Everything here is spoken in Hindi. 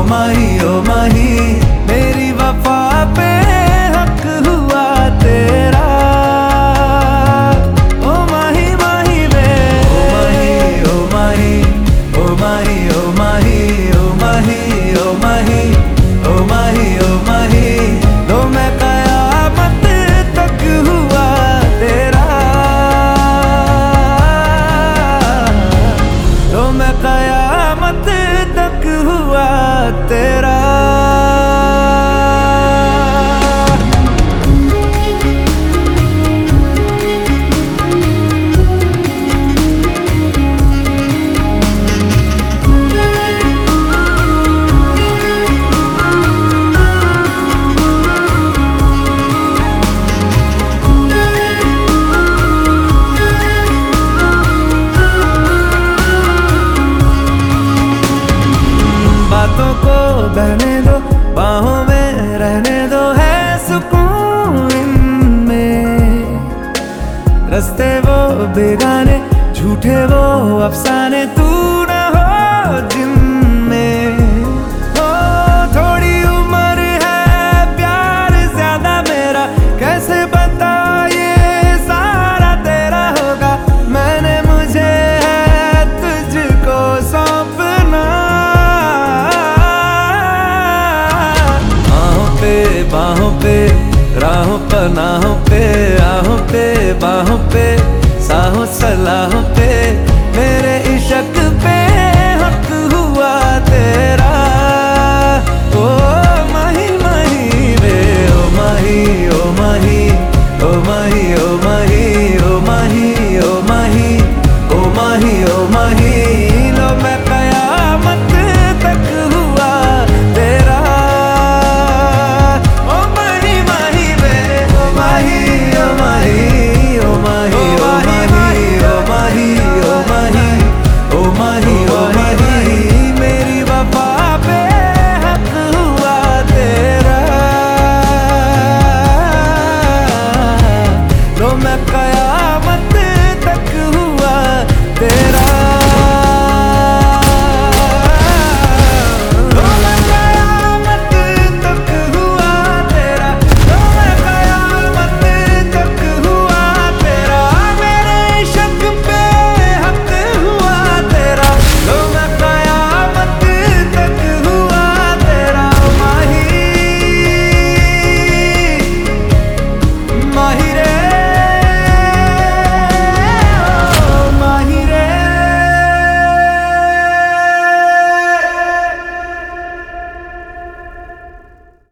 माही मेरी वफा पे हक हुआ तेरा। ओ माही माही वे, ओ माही ओ माही ओ माही ओ माही ओ माही ओ माही ओ माही तो मैं कयामत तक हुआ तेरा। तो मैं कयामत तक हुआ तेरा। बातों को बहने दो, बाहों में रहने दो, है सुकून इनमें। रस्ते वो बेगाने, झूठे वो अफसाने, तू न हो जिनमें। हो थोड़ी उम्र है, प्यार ज्यादा मेरा, कैसे बता ये सारा तेरा होगा। मैंने मुझे है तुझको सौंपना। बाहों पे राहों पनाहों पे, आहों पे बाहों पे, साहों सलाहों पे